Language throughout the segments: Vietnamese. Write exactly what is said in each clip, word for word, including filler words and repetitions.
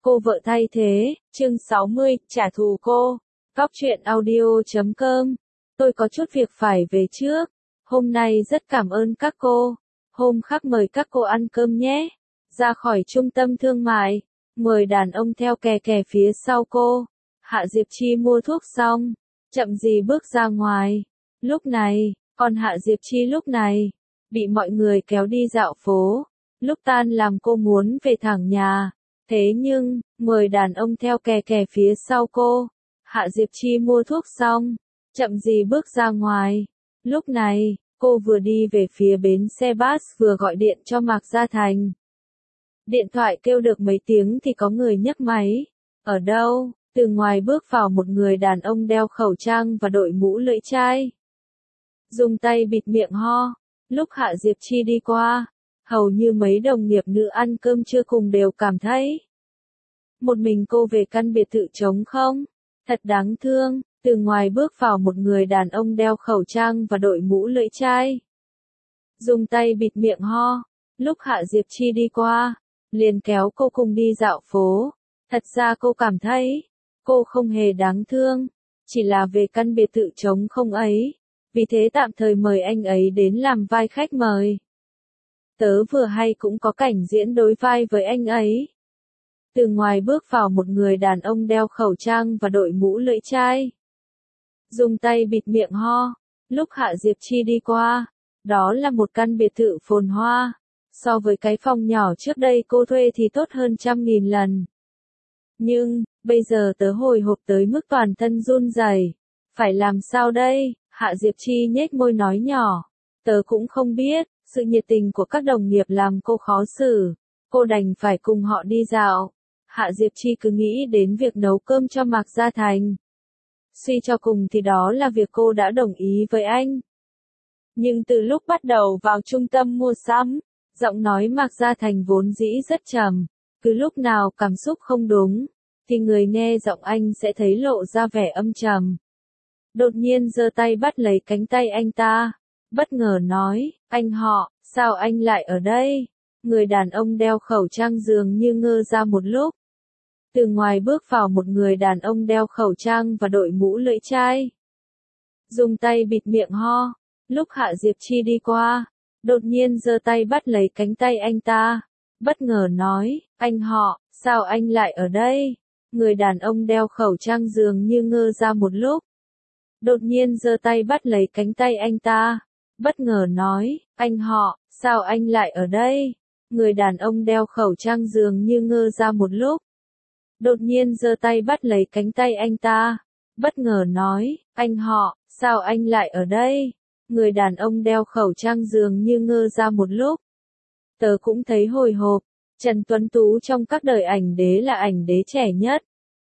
Cô vợ thay thế, chương sáu mươi, trả thù cô. Góc truyện audio.com. Tôi có chút việc phải về trước. Hôm nay rất cảm ơn các cô. Hôm khác mời các cô ăn cơm nhé. Ra khỏi trung tâm thương mại, mười đàn ông theo kè kè phía sau cô. Hạ Diệp Chi mua thuốc xong, chậm gì bước ra ngoài. Lúc này, còn Hạ Diệp Chi lúc này, bị mọi người kéo đi dạo phố. Lúc tan làm cô muốn về thẳng nhà. Thế nhưng, mười đàn ông theo kè kè phía sau cô. Hạ Diệp Chi mua thuốc xong, chậm gì bước ra ngoài. Lúc này, cô vừa đi về phía bến xe bus vừa gọi điện cho Mạc Gia Thành. Điện thoại kêu được mấy tiếng thì có người nhấc máy. Ở đâu? Từ ngoài bước vào một người đàn ông đeo khẩu trang và đội mũ lưỡi chai. Dùng tay bịt miệng ho. Lúc Hạ Diệp Chi đi qua, hầu như mấy đồng nghiệp nữ ăn cơm trưa cùng đều cảm thấy một mình cô về căn biệt thự trống không? Thật đáng thương. Từ ngoài bước vào một người đàn ông đeo khẩu trang và đội mũ lưỡi chai. Dùng tay bịt miệng ho. Lúc Hạ Diệp Chi đi qua, liền kéo cô cùng đi dạo phố. Thật ra cô cảm thấy, cô không hề đáng thương. Chỉ là về căn biệt thự trống không ấy. Vì thế tạm thời mời anh ấy đến làm vai khách mời. Tớ vừa hay cũng có cảnh diễn đối vai với anh ấy. Từ ngoài bước vào một người đàn ông đeo khẩu trang và đội mũ lưỡi chai. Dùng tay bịt miệng ho. Lúc Hạ Diệp Chi đi qua, đó là một căn biệt thự phồn hoa. So với cái phòng nhỏ trước đây cô thuê thì tốt hơn trăm nghìn lần. Nhưng, bây giờ tớ hồi hộp tới mức toàn thân run rẩy. Phải làm sao đây? Hạ Diệp Chi nhếch môi nói nhỏ. Tớ cũng không biết. Sự nhiệt tình của các đồng nghiệp làm cô khó xử. Cô đành phải cùng họ đi dạo. Hạ Diệp Chi cứ nghĩ đến việc nấu cơm cho Mạc Gia Thành. Suy cho cùng thì đó là việc cô đã đồng ý với anh. Nhưng từ lúc bắt đầu vào trung tâm mua sắm, giọng nói Mạc Gia Thành vốn dĩ rất trầm. Cứ lúc nào cảm xúc không đúng, thì người nghe giọng anh sẽ thấy lộ ra vẻ âm trầm. Đột nhiên giơ tay bắt lấy cánh tay anh ta. Bất ngờ nói, anh họ, sao anh lại ở đây? Người đàn ông đeo khẩu trang dường như ngơ ra một lúc. Từ ngoài bước vào một người đàn ông đeo khẩu trang và đội mũ lưỡi chai. Dùng tay bịt miệng ho. Lúc Hạ Diệp Chi đi qua, đột nhiên giơ tay bắt lấy cánh tay anh ta. Bất ngờ nói, anh họ, sao anh lại ở đây? Người đàn ông đeo khẩu trang dường như ngơ ra một lúc. Đột nhiên giơ tay bắt lấy cánh tay anh ta. Bất ngờ nói, anh họ, sao anh lại ở đây? Người đàn ông đeo khẩu trang dường như ngơ ra một lúc. Đột nhiên giơ tay bắt lấy cánh tay anh ta. Bất ngờ nói, anh họ, sao anh lại ở đây? Người đàn ông đeo khẩu trang dường như ngơ ra một lúc. Tớ cũng thấy hồi hộp. Trần Tuấn Tú trong các đời ảnh đế là ảnh đế trẻ nhất.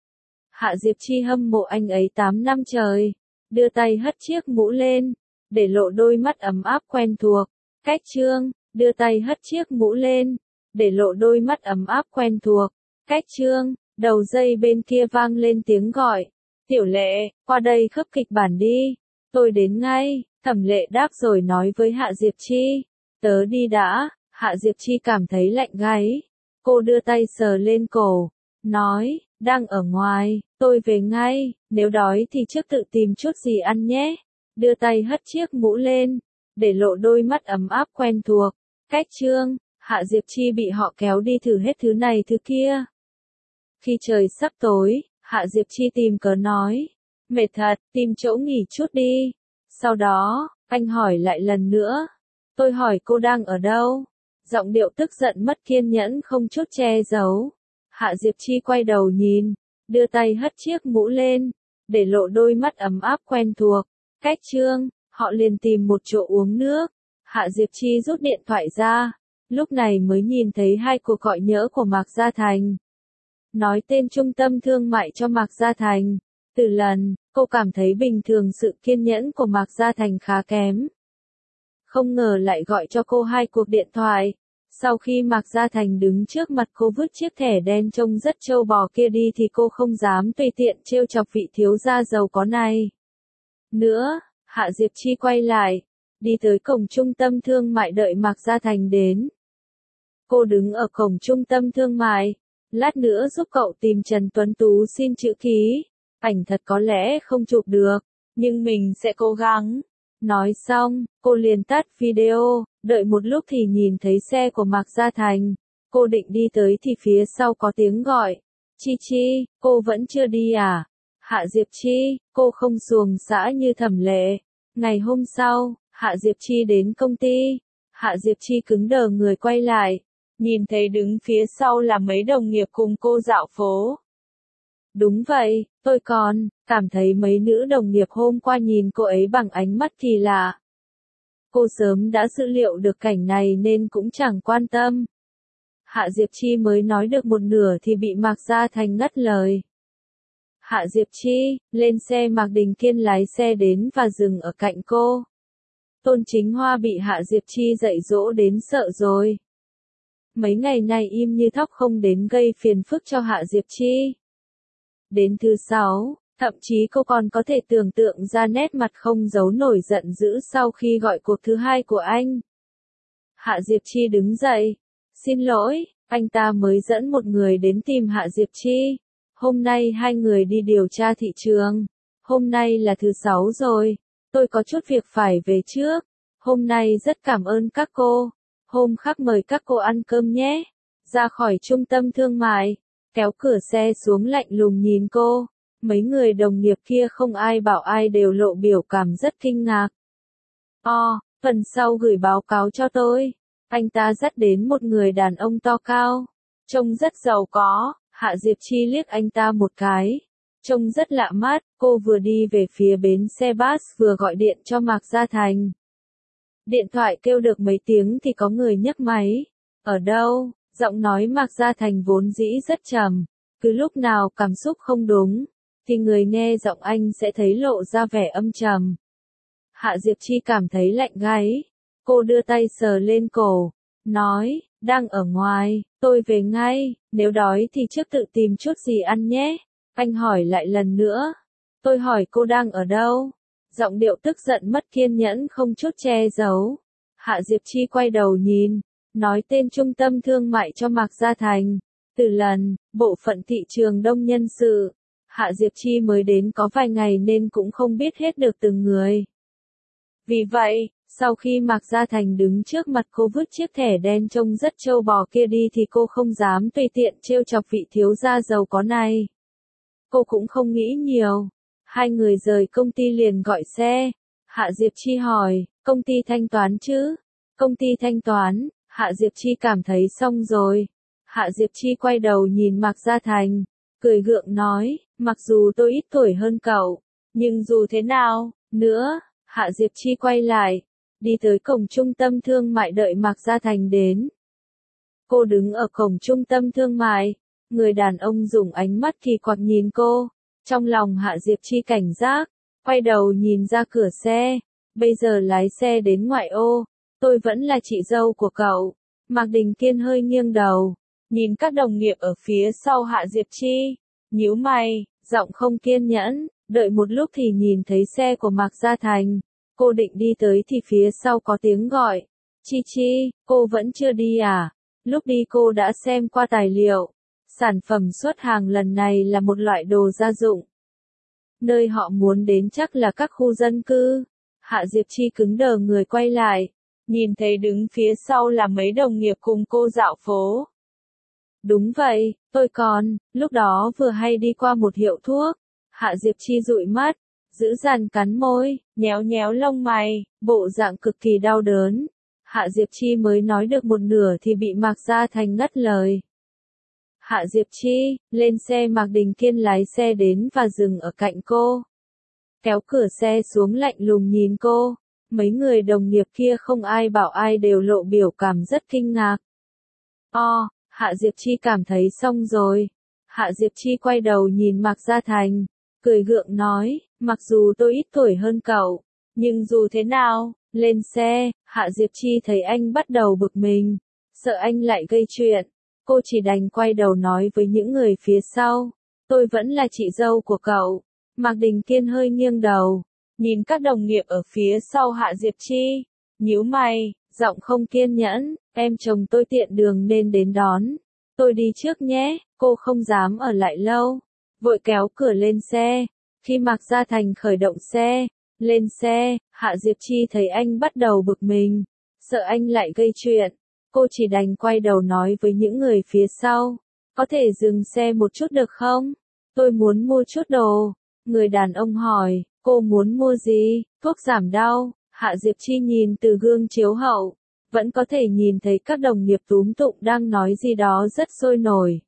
Hạ Diệp Chi hâm mộ anh ấy tám năm trời. Đưa tay hất chiếc mũ lên, để lộ đôi mắt ấm áp quen thuộc. Cách Trương, đưa tay hất chiếc mũ lên, để lộ đôi mắt ấm áp quen thuộc. Cách Trương, đầu dây bên kia vang lên tiếng gọi. Tiểu Lệ, qua đây khớp kịch bản đi. Tôi đến ngay. Thẩm Lệ đáp rồi nói với Hạ Diệp Chi. Tớ đi đã. Hạ Diệp Chi cảm thấy lạnh gáy. Cô đưa tay sờ lên cổ. Nói, đang ở ngoài, tôi về ngay. Nếu đói thì trước tự tìm chút gì ăn nhé. Đưa tay hất chiếc mũ lên, để lộ đôi mắt ấm áp quen thuộc. Cách Trương, Hạ Diệp Chi bị họ kéo đi thử hết thứ này thứ kia. Khi trời sắp tối, Hạ Diệp Chi tìm cớ nói. Mệt thật, tìm chỗ nghỉ chút đi. Sau đó, anh hỏi lại lần nữa. Tôi hỏi cô đang ở đâu? Giọng điệu tức giận mất kiên nhẫn không chút che giấu. Hạ Diệp Chi quay đầu nhìn, đưa tay hất chiếc mũ lên, để lộ đôi mắt ấm áp quen thuộc. Cách Trương, họ liền tìm một chỗ uống nước. Hạ Diệp Chi rút điện thoại ra, lúc này mới nhìn thấy hai cuộc gọi nhỡ của Mạc Gia Thành. Nói tên trung tâm thương mại cho Mạc Gia Thành. Từ lần, cô cảm thấy bình thường sự kiên nhẫn của Mạc Gia Thành khá kém. Không ngờ lại gọi cho cô hai cuộc điện thoại. Sau khi Mạc Gia Thành đứng trước mặt cô vứt chiếc thẻ đen trông rất trâu bò kia đi thì cô không dám tùy tiện trêu chọc vị thiếu gia giàu có này. Nữa, Hạ Diệp Chi quay lại, đi tới cổng trung tâm thương mại đợi Mạc Gia Thành đến. Cô đứng ở cổng trung tâm thương mại, Lát nữa giúp cậu tìm Trần Tuấn Tú xin chữ ký. Ảnh thật có lẽ không chụp được, nhưng mình sẽ cố gắng. Nói xong, cô liền tắt video, đợi một lúc thì nhìn thấy xe của Mạc Gia Thành. Cô định đi tới thì phía sau có tiếng gọi. Chi Chi, cô vẫn chưa đi à? Hạ Diệp Chi, cô không xuồng xã như Thẩm Lệ. Ngày hôm sau, Hạ Diệp Chi đến công ty. Hạ Diệp Chi cứng đờ người quay lại. Nhìn thấy đứng phía sau là mấy đồng nghiệp cùng cô dạo phố. Đúng vậy, tôi còn cảm thấy mấy nữ đồng nghiệp hôm qua nhìn cô ấy bằng ánh mắt kỳ lạ. Cô sớm đã dự liệu được cảnh này nên cũng chẳng quan tâm. Hạ Diệp Chi mới nói được một nửa thì bị Mạc Gia Thành ngắt lời. Hạ Diệp Chi, lên xe. Mạc Đình Kiên lái xe đến và dừng ở cạnh cô. Tôn Chính Hoa bị Hạ Diệp Chi dạy dỗ đến sợ rồi. Mấy ngày nay im như thóc không đến gây phiền phức cho Hạ Diệp Chi. Đến thứ sáu, thậm chí cô còn có thể tưởng tượng ra nét mặt không giấu nổi giận dữ sau khi gọi cuộc thứ hai của anh. Hạ Diệp Chi đứng dậy. Xin lỗi, anh ta mới dẫn một người đến tìm Hạ Diệp Chi. Hôm nay hai người đi điều tra thị trường. Hôm nay là thứ sáu rồi. Tôi có chút việc phải về trước. Hôm nay rất cảm ơn các cô. Hôm khác mời các cô ăn cơm nhé. Ra khỏi trung tâm thương mại, kéo cửa xe xuống lạnh lùng nhìn cô. Mấy người đồng nghiệp kia không ai bảo ai đều lộ biểu cảm rất kinh ngạc. O, phần sau gửi báo cáo cho tôi. Anh ta dắt đến một người đàn ông to cao. Trông rất giàu có. Hạ Diệp Chi liếc anh ta một cái. Trông rất lạ mắt. Cô vừa đi về phía bến xe bus vừa gọi điện cho Mạc Gia Thành. Điện thoại kêu được mấy tiếng thì có người nhấc máy. Ở đâu? Giọng nói Mạc Gia Thành vốn dĩ rất trầm. Cứ lúc nào cảm xúc không đúng, thì người nghe giọng anh sẽ thấy lộ ra vẻ âm trầm. Hạ Diệp Chi cảm thấy lạnh gáy. Cô đưa tay sờ lên cổ. Nói, đang ở ngoài, tôi về ngay, nếu đói thì trước tự tìm chút gì ăn nhé. Anh hỏi lại lần nữa. Tôi hỏi cô đang ở đâu? Giọng điệu tức giận mất kiên nhẫn không chút che giấu. Hạ Diệp Chi quay đầu nhìn, nói tên trung tâm thương mại cho Mạc Gia Thành. Từ lần, bộ phận thị trường đông nhân sự. Hạ Diệp Chi mới đến có vài ngày nên cũng không biết hết được từng người. Vì vậy, sau khi Mạc Gia Thành đứng trước mặt cô vứt chiếc thẻ đen trông rất trâu bò kia đi thì cô không dám tùy tiện trêu chọc vị thiếu gia giàu có này. Cô cũng không nghĩ nhiều. Hai người rời công ty liền gọi xe. Hạ Diệp Chi hỏi, công ty thanh toán chứ? Công ty thanh toán. Hạ Diệp Chi cảm thấy xong rồi. Hạ Diệp Chi quay đầu nhìn Mạc Gia Thành, cười gượng nói, mặc dù tôi ít tuổi hơn cậu, nhưng dù thế nào, nữa, Hạ Diệp Chi quay lại, đi tới cổng trung tâm thương mại đợi Mạc Gia Thành đến. Cô đứng ở cổng trung tâm thương mại, người đàn ông dùng ánh mắt kỳ quặc nhìn cô, trong lòng Hạ Diệp Chi cảnh giác, quay đầu nhìn ra cửa xe, bây giờ lái xe đến ngoại ô, tôi vẫn là chị dâu của cậu. Mạc Đình Kiên hơi nghiêng đầu, nhìn các đồng nghiệp ở phía sau Hạ Diệp Chi, nhíu mày, giọng không kiên nhẫn, đợi một lúc thì nhìn thấy xe của Mạc Gia Thành. Cô định đi tới thì phía sau có tiếng gọi. Chi Chi, cô vẫn chưa đi à? Lúc đi cô đã xem qua tài liệu. Sản phẩm xuất hàng lần này là một loại đồ gia dụng. Nơi họ muốn đến chắc là các khu dân cư. Hạ Diệp Chi cứng đờ người quay lại. Nhìn thấy đứng phía sau là mấy đồng nghiệp cùng cô dạo phố. Đúng vậy, tôi còn, lúc đó vừa hay đi qua một hiệu thuốc. Hạ Diệp Chi dụi mắt, giữ dằn cắn môi, nhéo nhéo lông mày, bộ dạng cực kỳ đau đớn. Hạ Diệp Chi mới nói được một nửa thì bị Mạc Gia Thành ngắt lời. Hạ Diệp Chi, lên xe. Mạc Đình Kiên lái xe đến và dừng ở cạnh cô. Kéo cửa xe xuống lạnh lùng nhìn cô. Mấy người đồng nghiệp kia không ai bảo ai đều lộ biểu cảm rất kinh ngạc. O, Hạ Diệp Chi cảm thấy xong rồi. Hạ Diệp Chi quay đầu nhìn Mạc Gia Thành, cười gượng nói, mặc dù tôi ít tuổi hơn cậu, nhưng dù thế nào, lên xe. Hạ Diệp Chi thấy anh bắt đầu bực mình, sợ anh lại gây chuyện. Cô chỉ đành quay đầu nói với những người phía sau, tôi vẫn là chị dâu của cậu. Mạc Đình Kiên hơi nghiêng đầu, nhìn các đồng nghiệp ở phía sau Hạ Diệp Chi, nhíu mày, giọng không kiên nhẫn, em chồng tôi tiện đường nên đến đón. Tôi đi trước nhé, cô không dám ở lại lâu. Vội kéo cửa lên xe. Khi Mạc Gia Thành khởi động xe, lên xe, Hạ Diệp Chi thấy anh bắt đầu bực mình, sợ anh lại gây chuyện. Cô chỉ đành quay đầu nói với những người phía sau, có thể dừng xe một chút được không? Tôi muốn mua chút đồ. Người đàn ông hỏi, cô muốn mua gì? Thuốc giảm đau. Hạ Diệp Chi nhìn từ gương chiếu hậu, vẫn có thể nhìn thấy các đồng nghiệp túm tụm đang nói gì đó rất sôi nổi.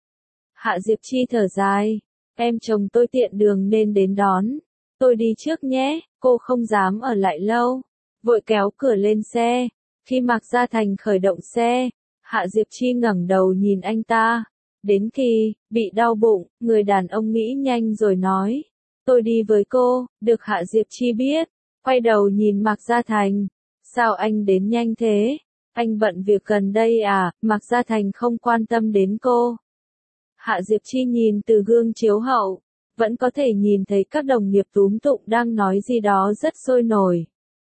Hạ Diệp Chi thở dài, em chồng tôi tiện đường nên đến đón. Tôi đi trước nhé, cô không dám ở lại lâu. Vội kéo cửa lên xe. Khi Mạc Gia Thành khởi động xe, Hạ Diệp Chi ngẩng đầu nhìn anh ta. Đến khi bị đau bụng, người đàn ông nghĩ nhanh rồi nói, tôi đi với cô. Được Hạ Diệp Chi biết, quay đầu nhìn Mạc Gia Thành, sao anh đến nhanh thế? Anh bận việc gần đây à? Mạc Gia Thành không quan tâm đến cô. Hạ Diệp Chi nhìn từ gương chiếu hậu, vẫn có thể nhìn thấy các đồng nghiệp túm tụm đang nói gì đó rất sôi nổi.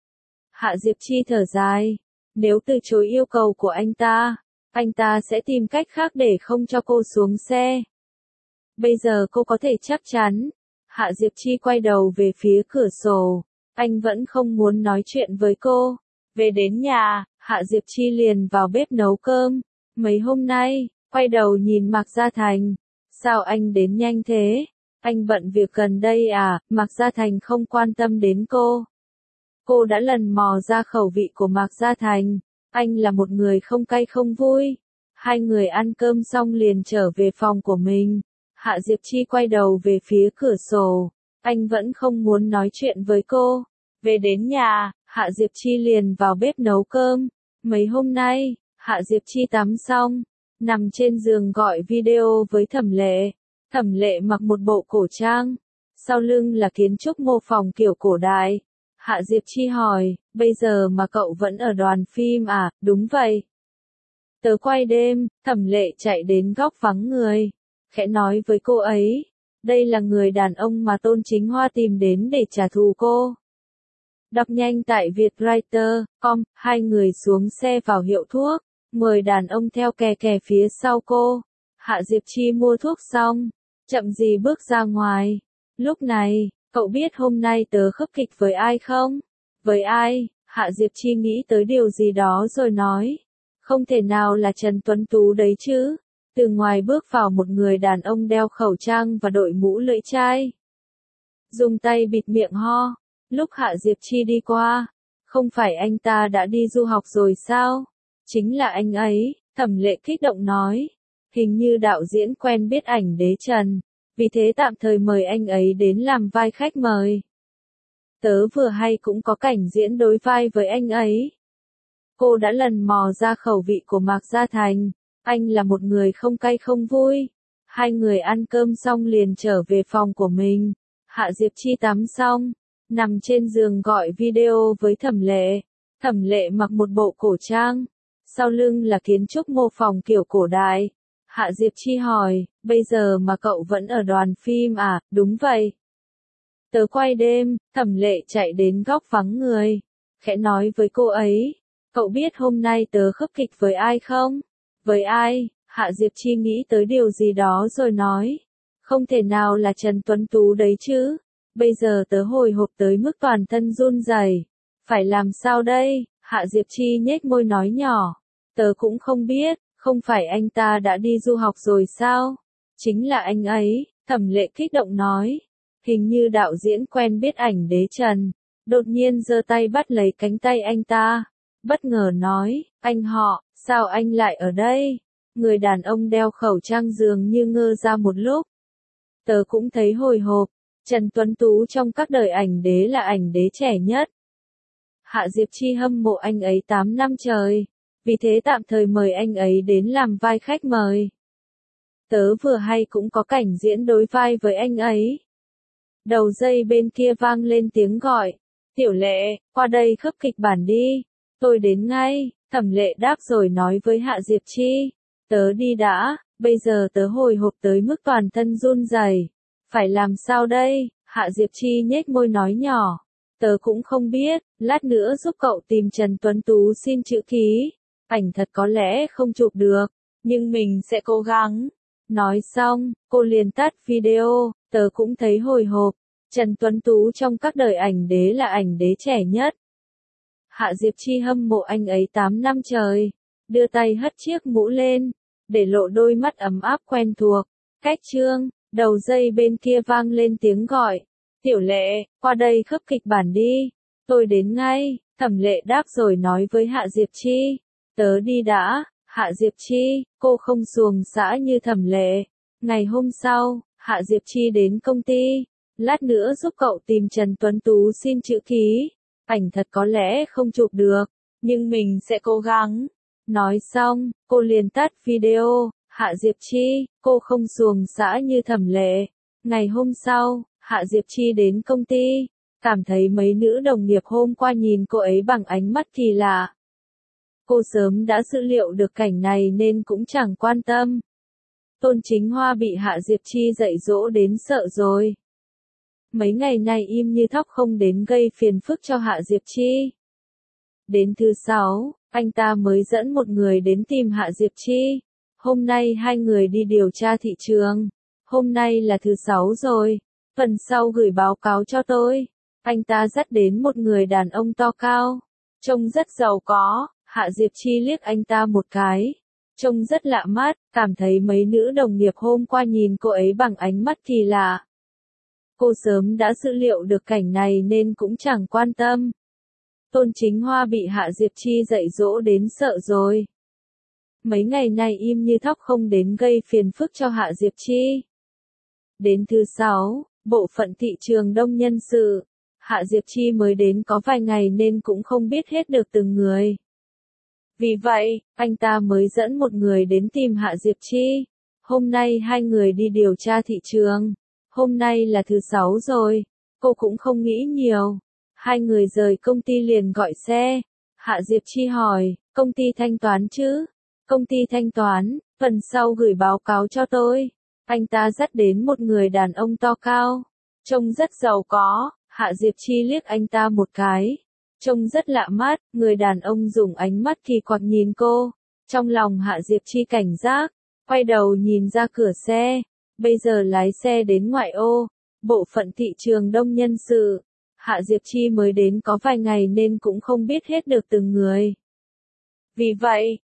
Hạ Diệp Chi thở dài, nếu từ chối yêu cầu của anh ta, anh ta sẽ tìm cách khác để không cho cô xuống xe. Bây giờ cô có thể chắc chắn. Hạ Diệp Chi quay đầu về phía cửa sổ, anh vẫn không muốn nói chuyện với cô. Về đến nhà, Hạ Diệp Chi liền vào bếp nấu cơm. Mấy hôm nay, quay đầu nhìn Mạc Gia Thành, sao anh đến nhanh thế? Anh bận việc gần đây à? Mạc Gia Thành không quan tâm đến cô. Cô đã lần mò ra khẩu vị của Mạc Gia Thành, anh là một người không cay không vui. Hai người ăn cơm xong liền trở về phòng của mình. Hạ Diệp Chi quay đầu về phía cửa sổ, anh vẫn không muốn nói chuyện với cô. Về đến nhà, Hạ Diệp Chi liền vào bếp nấu cơm. Mấy hôm nay, Hạ Diệp Chi tắm xong, nằm trên giường gọi video với Thẩm Lệ. Thẩm Lệ mặc một bộ cổ trang, sau lưng là kiến trúc mô phỏng kiểu cổ đại. Hạ Diệp Chi hỏi, bây giờ mà cậu vẫn ở đoàn phim à? Đúng vậy. Tớ quay đêm. Thẩm Lệ chạy đến góc vắng người, khẽ nói với cô ấy, đây là người đàn ông mà Tôn Chính Hoa tìm đến để trả thù cô. Đọc nhanh tại vietwriter chấm com, hai người xuống xe vào hiệu thuốc, mời đàn ông theo kè kè phía sau cô. Hạ Diệp Chi mua thuốc xong, chậm gì bước ra ngoài. Lúc này, cậu biết hôm nay tớ khớp kịch với ai không? Với ai? Hạ Diệp Chi nghĩ tới điều gì đó rồi nói, không thể nào là Trần Tuấn Tú đấy chứ. Từ ngoài bước vào một người đàn ông đeo khẩu trang và đội mũ lưỡi chai, dùng tay bịt miệng ho. Lúc Hạ Diệp Chi đi qua, không phải anh ta đã đi du học rồi sao? Chính là anh ấy. Thẩm Lệ kích động nói, hình như đạo diễn quen biết ảnh đế Trần, vì thế tạm thời mời anh ấy đến làm vai khách mời. Tớ vừa hay cũng có cảnh diễn đối vai với anh ấy. Cô đã lần mò ra khẩu vị của Mạc Gia Thành, anh là một người không cay không vui. Hai người ăn cơm xong liền trở về phòng của mình. Hạ Diệp Chi tắm xong, nằm trên giường gọi video với Thẩm Lệ. Thẩm Lệ mặc một bộ cổ trang, sau lưng là kiến trúc mô phỏng kiểu cổ đại. Hạ Diệp Chi hỏi, bây giờ mà cậu vẫn ở đoàn phim à? Đúng vậy. Tớ quay đêm. Thẩm Lệ chạy đến góc vắng người, khẽ nói với cô ấy, cậu biết hôm nay tớ khớp kịch với ai không? Với ai? Hạ Diệp Chi nghĩ tới điều gì đó rồi nói, không thể nào là Trần Tuấn Tú đấy chứ. Bây giờ tớ hồi hộp tới mức toàn thân run rẩy. Phải làm sao đây? Hạ Diệp Chi nhếch môi nói nhỏ, tớ cũng không biết. Không phải anh ta đã đi du học rồi sao? Chính là anh ấy. Thẩm Lệ kích động nói, hình như đạo diễn quen biết ảnh đế Trần. Đột nhiên giơ tay bắt lấy cánh tay anh ta, bất ngờ nói, anh họ, sao anh lại ở đây? Người đàn ông đeo khẩu trang dường như ngơ ra một lúc. Tớ cũng thấy hồi hộp. Trần Tuấn Tú trong các đời ảnh đế là ảnh đế trẻ nhất. Hạ Diệp Chi hâm mộ anh ấy tám năm trời, vì thế tạm thời mời anh ấy đến làm vai khách mời. Tớ vừa hay cũng có cảnh diễn đối vai với anh ấy. Đầu dây bên kia vang lên tiếng gọi, Tiểu Lệ, qua đây khớp kịch bản đi. Tôi đến ngay. Thẩm Lệ đáp rồi nói với Hạ Diệp Chi, tớ đi đã, bây giờ tớ hồi hộp tới mức toàn thân run rẩy. Phải làm sao đây? Hạ Diệp Chi nhếch môi nói nhỏ, tớ cũng không biết, lát nữa giúp cậu tìm Trần Tuấn Tú xin chữ ký. Ảnh thật có lẽ không chụp được, nhưng mình sẽ cố gắng. Nói xong, cô liền tắt video, tớ cũng thấy hồi hộp. Trần Tuấn Tú trong các đời ảnh đế là ảnh đế trẻ nhất. Hạ Diệp Chi hâm mộ anh ấy tám năm trời, đưa tay hất chiếc mũ lên, để lộ đôi mắt ấm áp quen thuộc. Cách chương, đầu dây bên kia vang lên tiếng gọi. Tiểu Lệ, qua đây khớp kịch bản đi. Tôi đến ngay, Thẩm Lệ đáp rồi nói với Hạ Diệp Chi. Tớ đi đã, Hạ Diệp Chi, cô không xuồng xã như Thẩm Lệ. Ngày hôm sau, Hạ Diệp Chi đến công ty. Lát nữa giúp cậu tìm Trần Tuấn Tú xin chữ ký. Ảnh thật có lẽ không chụp được, nhưng mình sẽ cố gắng. Nói xong, cô liền tắt video. Hạ Diệp Chi, cô không xuồng xã như Thẩm Lệ. Ngày hôm sau, Hạ Diệp Chi đến công ty, cảm thấy mấy nữ đồng nghiệp hôm qua nhìn cô ấy bằng ánh mắt kỳ lạ. Cô sớm đã dự liệu được cảnh này nên cũng chẳng quan tâm. Tôn Chính Hoa bị Hạ Diệp Chi dạy dỗ đến sợ rồi. Mấy ngày nay im như thóc không đến gây phiền phức cho Hạ Diệp Chi. Đến thứ sáu, anh ta mới dẫn một người đến tìm Hạ Diệp Chi. Hôm nay hai người đi điều tra thị trường. Hôm nay là thứ sáu rồi. Phần sau gửi báo cáo cho tôi. Anh ta dắt đến một người đàn ông to cao. Trông rất giàu có. Hạ Diệp Chi liếc anh ta một cái. Trông rất lạ mắt, cảm thấy mấy nữ đồng nghiệp hôm qua nhìn cô ấy bằng ánh mắt kỳ lạ. Cô sớm đã dự liệu được cảnh này nên cũng chẳng quan tâm. Tôn Chính Hoa bị Hạ Diệp Chi dạy dỗ đến sợ rồi. Mấy ngày nay im như thóc không đến gây phiền phức cho Hạ Diệp Chi. Đến thứ sáu, bộ phận thị trường đông nhân sự. Hạ Diệp Chi mới đến có vài ngày nên cũng không biết hết được từng người. Vì vậy, anh ta mới dẫn một người đến tìm Hạ Diệp Chi. Hôm nay hai người đi điều tra thị trường. Hôm nay là thứ sáu rồi. Cô cũng không nghĩ nhiều. Hai người rời công ty liền gọi xe. Hạ Diệp Chi hỏi, công ty thanh toán chứ? Công ty thanh toán, phần sau gửi báo cáo cho tôi. Anh ta dắt đến một người đàn ông to cao. Trông rất giàu có. Hạ Diệp Chi liếc anh ta một cái. Trông rất lạ mắt, người đàn ông dùng ánh mắt kỳ quặc nhìn cô. Trong lòng Hạ Diệp Chi cảnh giác, quay đầu nhìn ra cửa xe. Bây giờ lái xe đến ngoại ô, bộ phận thị trường đông nhân sự. Hạ Diệp Chi mới đến có vài ngày nên cũng không biết hết được từng người. Vì vậy,